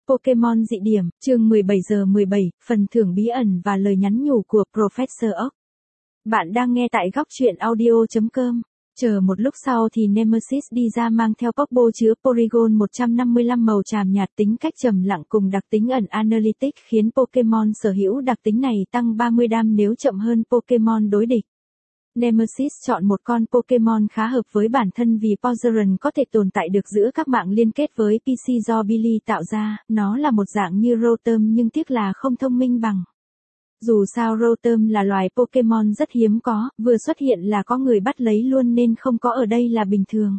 Pokemon dị điểm, chương 17/17, phần thưởng bí ẩn và lời nhắn nhủ của Professor Oak. Bạn đang nghe tại góc truyện audio.com. Chờ một lúc sau thì Nemesis đi ra mang theo Pokeball chứa Porygon 155 màu tràm nhạt, tính cách trầm lặng cùng đặc tính ẩn Analytic khiến Pokemon sở hữu đặc tính này tăng 30 đam nếu chậm hơn Pokemon đối địch. Nemesis chọn một con Pokemon khá hợp với bản thân vì Porygon có thể tồn tại được giữa các mạng liên kết với PC do Billy tạo ra, nó là một dạng như Rotom nhưng tiếc là không thông minh bằng. Dù sao Rotom là loài Pokemon rất hiếm có, vừa xuất hiện là có người bắt lấy luôn nên không có ở đây là bình thường.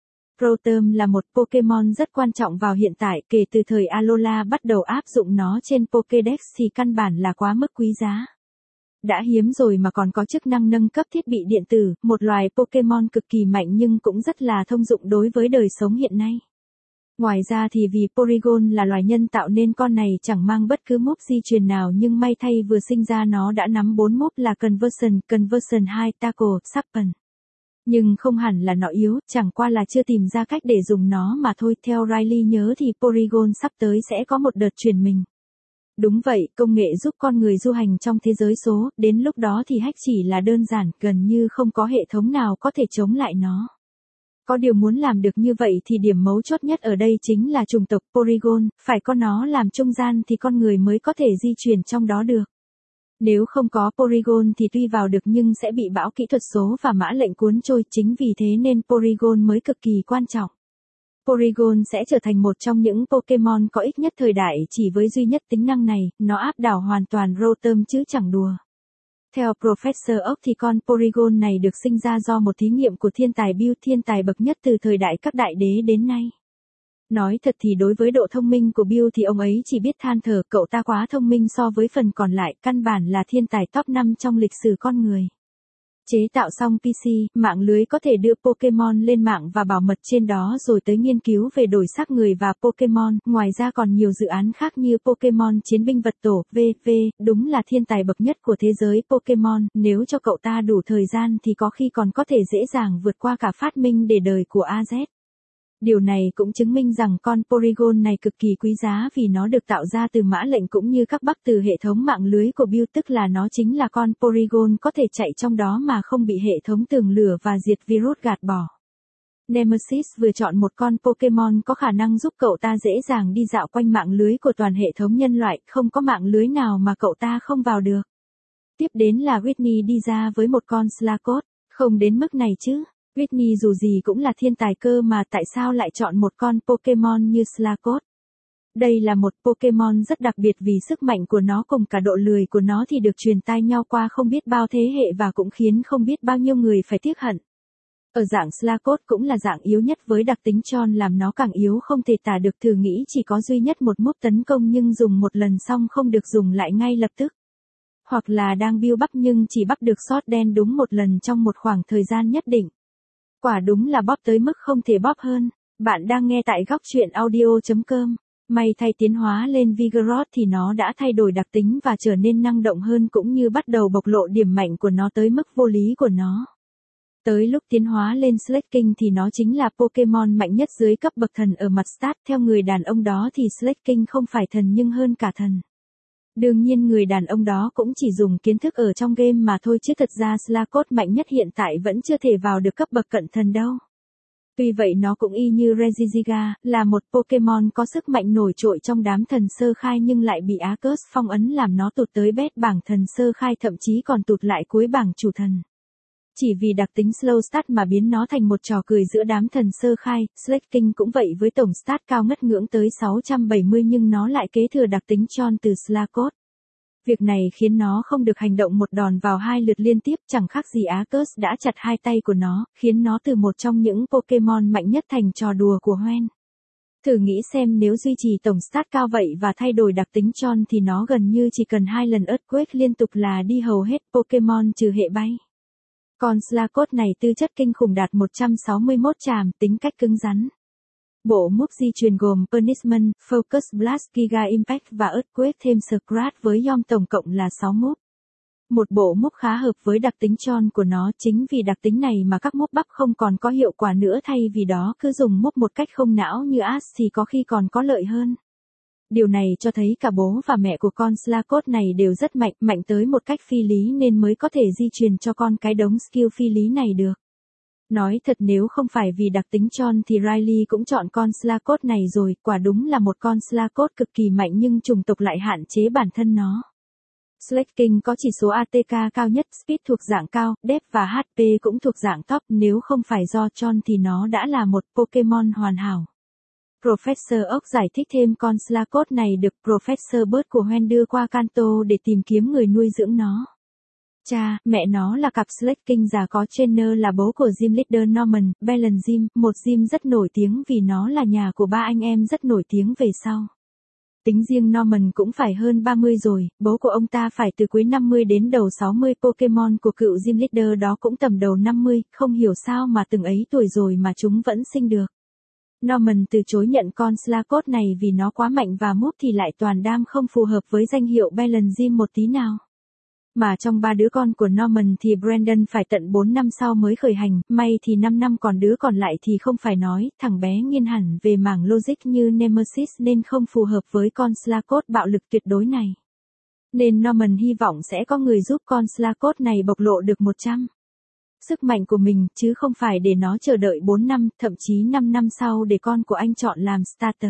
Rotom là một Pokemon rất quan trọng vào hiện tại, kể từ thời Alola bắt đầu áp dụng nó trên Pokédex thì căn bản là quá mức quý giá. Đã hiếm rồi mà còn có chức năng nâng cấp thiết bị điện tử, một loài Pokemon cực kỳ mạnh nhưng cũng rất là thông dụng đối với đời sống hiện nay. Ngoài ra thì vì Porygon là loài nhân tạo nên con này chẳng mang bất cứ move di truyền nào nhưng may thay vừa sinh ra nó đã nắm 4 move là Conversion 2, Tackle, Sharpen. Nhưng không hẳn là nó yếu, chẳng qua là chưa tìm ra cách để dùng nó mà thôi. Theo Riley nhớ thì Porygon sắp tới sẽ có một đợt chuyển mình. Đúng vậy, công nghệ giúp con người du hành trong thế giới số, đến lúc đó thì hack chỉ là đơn giản, gần như không có hệ thống nào có thể chống lại nó. Có điều muốn làm được như vậy thì điểm mấu chốt nhất ở đây chính là chủng tộc Porygon, phải có nó làm trung gian thì con người mới có thể di chuyển trong đó được. Nếu không có Porygon thì tuy vào được nhưng sẽ bị bão kỹ thuật số và mã lệnh cuốn trôi, chính vì thế nên Porygon mới cực kỳ quan trọng. Porygon sẽ trở thành một trong những Pokemon có ích nhất thời đại chỉ với duy nhất tính năng này, nó áp đảo hoàn toàn Rotom chứ chẳng đùa. Theo Professor Oak thì con Porygon này được sinh ra do một thí nghiệm của thiên tài Bill, thiên tài bậc nhất từ thời đại các đại đế đến nay. Nói thật thì đối với độ thông minh của Bill thì ông ấy chỉ biết than thở, cậu ta quá thông minh so với phần còn lại, căn bản là thiên tài top 5 trong lịch sử con người. Chế tạo xong PC, mạng lưới có thể đưa Pokemon lên mạng và bảo mật trên đó rồi tới nghiên cứu về đổi xác người và Pokemon, ngoài ra còn nhiều dự án khác như Pokemon chiến binh vật tổ, v.v. Đúng là thiên tài bậc nhất của thế giới Pokemon, nếu cho cậu ta đủ thời gian thì có khi còn có thể dễ dàng vượt qua cả phát minh để đời của AZ. Điều này cũng chứng minh rằng con Porygon này cực kỳ quý giá vì nó được tạo ra từ mã lệnh cũng như các bug từ hệ thống mạng lưới của Bill, tức là nó chính là con Porygon có thể chạy trong đó mà không bị hệ thống tường lửa và diệt virus gạt bỏ. Nemesis vừa chọn một con Pokemon có khả năng giúp cậu ta dễ dàng đi dạo quanh mạng lưới của toàn hệ thống nhân loại, không có mạng lưới nào mà cậu ta không vào được. Tiếp đến là Whitney đi ra với một con Slakoth, không đến mức này chứ. Whitney dù gì cũng là thiên tài cơ mà tại sao lại chọn một con Pokemon như Slakoth? Đây là một Pokemon rất đặc biệt vì sức mạnh của nó cùng cả độ lười của nó thì được truyền tai nhau qua không biết bao thế hệ và cũng khiến không biết bao nhiêu người phải tiếc hận. Ở dạng Slakoth cũng là dạng yếu nhất với đặc tính Chon làm nó càng yếu không thể tả được, thử nghĩ chỉ có duy nhất một move tấn công nhưng dùng một lần xong không được dùng lại ngay lập tức. Hoặc là đang build bắp nhưng chỉ bắp được shot đen đúng một lần trong một khoảng thời gian nhất định. Quả đúng là bóp tới mức không thể bóp hơn. Bạn đang nghe tại góc truyện audio.com. May thay tiến hóa lên Vigoroth thì nó đã thay đổi đặc tính và trở nên năng động hơn cũng như bắt đầu bộc lộ điểm mạnh của nó tới mức vô lý của nó. Tới lúc tiến hóa lên Slaking thì nó chính là Pokemon mạnh nhất dưới cấp bậc thần ở mặt stat. Theo người đàn ông đó thì Slaking không phải thần nhưng hơn cả thần. Đương nhiên người đàn ông đó cũng chỉ dùng kiến thức ở trong game mà thôi chứ thật ra Slakoth mạnh nhất hiện tại vẫn chưa thể vào được cấp bậc cận thần đâu. Tuy vậy nó cũng y như Regigiga, là một Pokemon có sức mạnh nổi trội trong đám thần sơ khai nhưng lại bị Arceus phong ấn làm nó tụt tới bét bảng thần sơ khai, thậm chí còn tụt lại cuối bảng chủ thần. Chỉ vì đặc tính slow start mà biến nó thành một trò cười giữa đám thần sơ khai. Slaking cũng vậy với tổng stat cao ngất ngưỡng tới 670 nhưng nó lại kế thừa đặc tính Chon từ Slakoth. Việc này khiến nó không được hành động một đòn vào 2 lượt liên tiếp, chẳng khác gì Arceus đã chặt 2 tay của nó, khiến nó từ một trong những Pokemon mạnh nhất thành trò đùa của Hoenn. Thử nghĩ xem nếu duy trì tổng stat cao vậy và thay đổi đặc tính Chon thì nó gần như chỉ cần 2 lần Earthquake liên tục là đi hầu hết Pokemon trừ hệ bay. Con Slakoth này tư chất kinh khủng đạt 161 tràm, tính cách cứng rắn. Bộ move di truyền gồm Punishment, Focus Blast, Giga Impact và Earthquake thêm Scratch với Yom tổng cộng là 6 move. Một bộ move khá hợp với đặc tính Chon của nó, chính vì đặc tính này mà các move bắp không còn có hiệu quả nữa, thay vì đó cứ dùng move một cách không não như Ash thì có khi còn có lợi hơn. Điều này cho thấy cả bố và mẹ của con Slackoth này đều rất mạnh, mạnh tới một cách phi lý nên mới có thể di truyền cho con cái đống skill phi lý này được. Nói thật nếu không phải vì đặc tính John thì Riley cũng chọn con Slackoth này rồi, quả đúng là một con Slackoth cực kỳ mạnh nhưng chủng tộc lại hạn chế bản thân nó. Slaking có chỉ số ATK cao nhất, Speed thuộc dạng cao, Depth và HP cũng thuộc dạng top, nếu không phải do John thì nó đã là một Pokémon hoàn hảo. Professor Oak giải thích thêm con Slackoth này được Professor Bird của Hoenn đưa qua Kanto để tìm kiếm người nuôi dưỡng nó. Cha, mẹ nó là cặp Slaking già có trainer là bố của gym leader Norman Belen Gym, một gym rất nổi tiếng vì nó là nhà của ba anh em rất nổi tiếng về sau. Tính riêng Norman cũng phải hơn 30 rồi, bố của ông ta phải từ cuối 50 đến đầu 60, Pokemon của cựu gym leader đó cũng tầm đầu 50, không hiểu sao mà từng ấy tuổi rồi mà chúng vẫn sinh được. Norman từ chối nhận con Slackoth này vì nó quá mạnh và move thì lại toàn đam không phù hợp với danh hiệu Belen Gym một tí nào. Mà trong ba đứa con của Norman thì Brandon phải tận 4 năm sau mới khởi hành, may thì 5 năm còn đứa còn lại thì không phải nói, thằng bé nghiên hẳn về mảng logic như Nemesis nên không phù hợp với con Slackoth bạo lực tuyệt đối này. Nên Norman hy vọng sẽ có người giúp con Slackoth này bộc lộ được 100 sức mạnh của mình, chứ không phải để nó chờ đợi 4 năm, thậm chí 5 năm sau để con của anh chọn làm starter.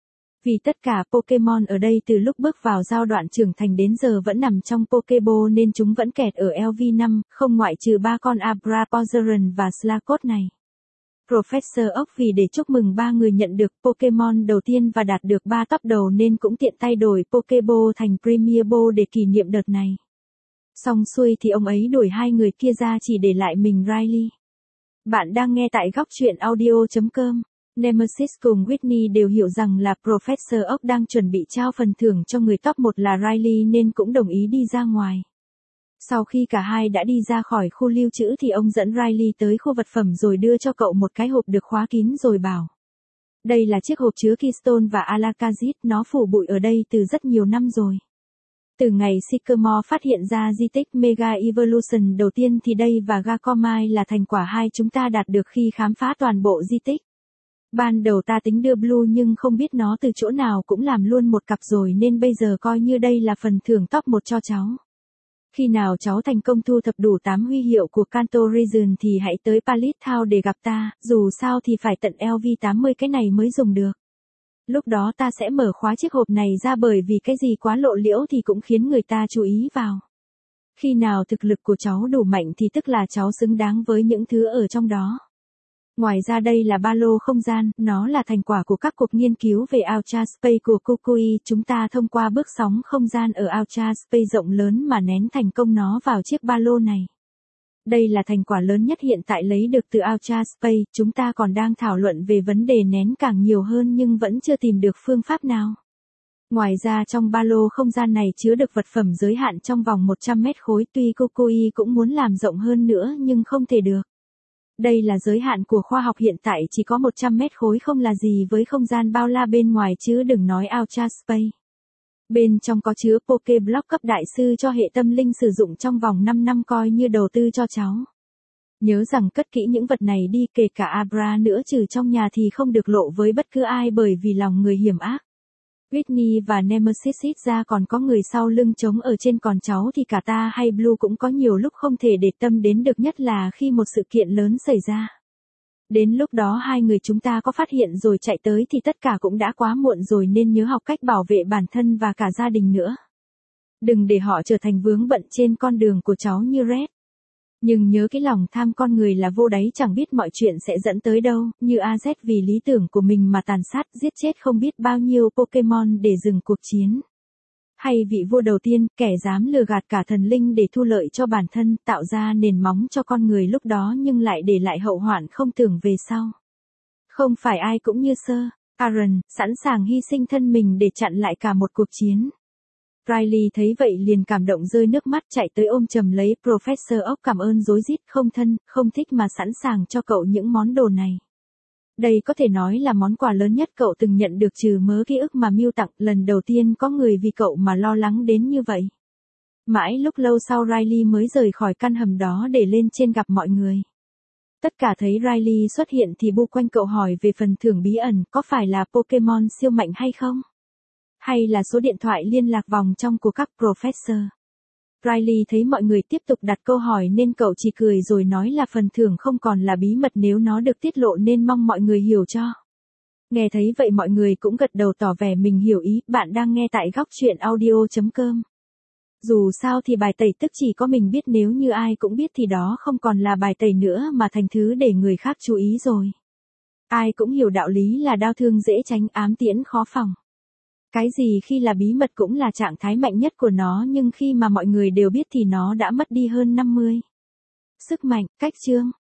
Vì tất cả Pokemon ở đây từ lúc bước vào giai đoạn trưởng thành đến giờ vẫn nằm trong Pokéball nên chúng vẫn kẹt ở LV5, không ngoại trừ 3 con Abra, Porygon và Slackoth này. Professor Oak vì để chúc mừng 3 người nhận được Pokemon đầu tiên và đạt được 3 top đầu nên cũng tiện tay đổi Pokéball thành Premier Ball để kỷ niệm đợt này. Xong xuôi thì ông ấy đuổi 2 người kia ra chỉ để lại mình Riley. Bạn đang nghe tại góc truyện audio.com. Nemesis cùng Whitney đều hiểu rằng là Professor Oak đang chuẩn bị trao phần thưởng cho người top 1 là Riley nên cũng đồng ý đi ra ngoài. Sau khi cả hai đã đi ra khỏi khu lưu trữ thì ông dẫn Riley tới khu vật phẩm rồi đưa cho cậu một cái hộp được khóa kín rồi bảo. Đây là chiếc hộp chứa Keystone và Alakazam, nó phủ bụi ở đây từ rất nhiều năm rồi. Từ ngày Sycamore phát hiện ra di tích Mega Evolution đầu tiên thì đây và Gacomai là thành quả hai chúng ta đạt được khi khám phá toàn bộ di tích. Ban đầu ta tính đưa Blue nhưng không biết nó từ chỗ nào cũng làm luôn một cặp rồi nên bây giờ coi như đây là phần thưởng top 1 cho cháu. Khi nào cháu thành công thu thập đủ 8 huy hiệu của Kanto Region thì hãy tới Pallet Town để gặp ta, dù sao thì phải tận LV80 cái này mới dùng được. Lúc đó ta sẽ mở khóa chiếc hộp này ra bởi vì cái gì quá lộ liễu thì cũng khiến người ta chú ý vào. Khi nào thực lực của cháu đủ mạnh thì tức là cháu xứng đáng với những thứ ở trong đó. Ngoài ra đây là ba lô không gian, nó là thành quả của các cuộc nghiên cứu về Ultra Space của Kukui. Chúng ta thông qua bước sóng không gian ở Ultra Space rộng lớn mà nén thành công nó vào chiếc ba lô này. Đây là thành quả lớn nhất hiện tại lấy được từ Ultra Space, chúng ta còn đang thảo luận về vấn đề nén càng nhiều hơn nhưng vẫn chưa tìm được phương pháp nào. Ngoài ra trong ba lô không gian này chứa được vật phẩm giới hạn trong vòng 100 mét khối, tuy Kukui cũng muốn làm rộng hơn nữa nhưng không thể được. Đây là giới hạn của khoa học hiện tại, chỉ có 100 mét khối không là gì với không gian bao la bên ngoài chứ đừng nói Ultra Space. Bên trong có chứa Pokéblock cấp đại sư cho hệ tâm linh sử dụng trong vòng 5 năm coi như đầu tư cho cháu. Nhớ rằng cất kỹ những vật này đi, kể cả Abra nữa, trừ trong nhà thì không được lộ với bất cứ ai bởi vì lòng người hiểm ác. Whitney và Nemesis ít ra còn có người sau lưng trống ở trên, còn cháu thì cả ta hay Blue cũng có nhiều lúc không thể để tâm đến được, nhất là khi một sự kiện lớn xảy ra. Đến lúc đó hai người chúng ta có phát hiện rồi chạy tới thì tất cả cũng đã quá muộn rồi nên nhớ học cách bảo vệ bản thân và cả gia đình nữa. Đừng để họ trở thành vướng bận trên con đường của cháu như Red. Nhưng nhớ cái lòng tham con người là vô đáy, chẳng biết mọi chuyện sẽ dẫn tới đâu, như AZ vì lý tưởng của mình mà tàn sát giết chết không biết bao nhiêu Pokemon để dừng cuộc chiến. Hay vị vua đầu tiên, kẻ dám lừa gạt cả thần linh để thu lợi cho bản thân, tạo ra nền móng cho con người lúc đó nhưng lại để lại hậu hoạn không tưởng về sau. Không phải ai cũng như Sir Aaron, sẵn sàng hy sinh thân mình để chặn lại cả một cuộc chiến. Riley thấy vậy liền cảm động rơi nước mắt, chạy tới ôm chầm lấy Professor Oak, cảm ơn rối rít, không thân, không thích mà sẵn sàng cho cậu những món đồ này. Đây có thể nói là món quà lớn nhất cậu từng nhận được trừ mớ ký ức mà Mew tặng, lần đầu tiên có người vì cậu mà lo lắng đến như vậy. Mãi lúc lâu sau Riley mới rời khỏi căn hầm đó để lên trên gặp mọi người. Tất cả thấy Riley xuất hiện thì bu quanh cậu hỏi về phần thưởng bí ẩn, có phải là Pokemon siêu mạnh hay không? Hay là số điện thoại liên lạc vòng trong của các professor? Riley thấy mọi người tiếp tục đặt câu hỏi nên cậu chỉ cười rồi nói là phần thưởng không còn là bí mật nếu nó được tiết lộ nên mong mọi người hiểu cho. Nghe thấy vậy mọi người cũng gật đầu tỏ vẻ mình hiểu ý. Bạn đang nghe tại góc truyện audio.com. Dù sao thì bài tẩy tức chỉ có mình biết, nếu như ai cũng biết thì đó không còn là bài tẩy nữa mà thành thứ để người khác chú ý rồi. Ai cũng hiểu đạo lý là đau thương dễ tránh, ám tiễn khó phòng. Cái gì khi là bí mật cũng là trạng thái mạnh nhất của nó, nhưng khi mà mọi người đều biết thì nó đã mất đi hơn 50. Sức mạnh, cách chương.